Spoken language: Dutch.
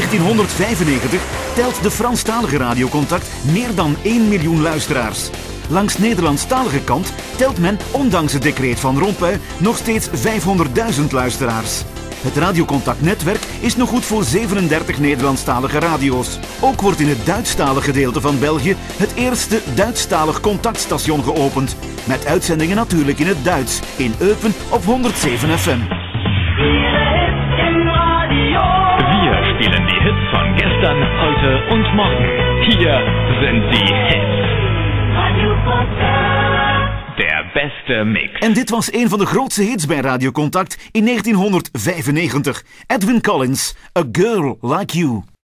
1995 telt de Franstalige radiocontact meer dan 1 miljoen luisteraars. Langs Nederlandstalige kant telt men, ondanks het decreet van Rompuy, nog steeds 500.000 luisteraars. Het radiocontactnetwerk is nog goed voor 37 Nederlandstalige radio's. Ook wordt in het Duitsstalig gedeelte van België het eerste Duitsstalig contactstation geopend. Met uitzendingen natuurlijk in het Duits, in Eupen op 107 FM. Wir spielen die Hits von gestern, heute und morgen. Hier sind die Hits. Der beste mix. En dit was een van de grootste hits bij Radio Contact in 1995. Edwyn Collins, A Girl Like You.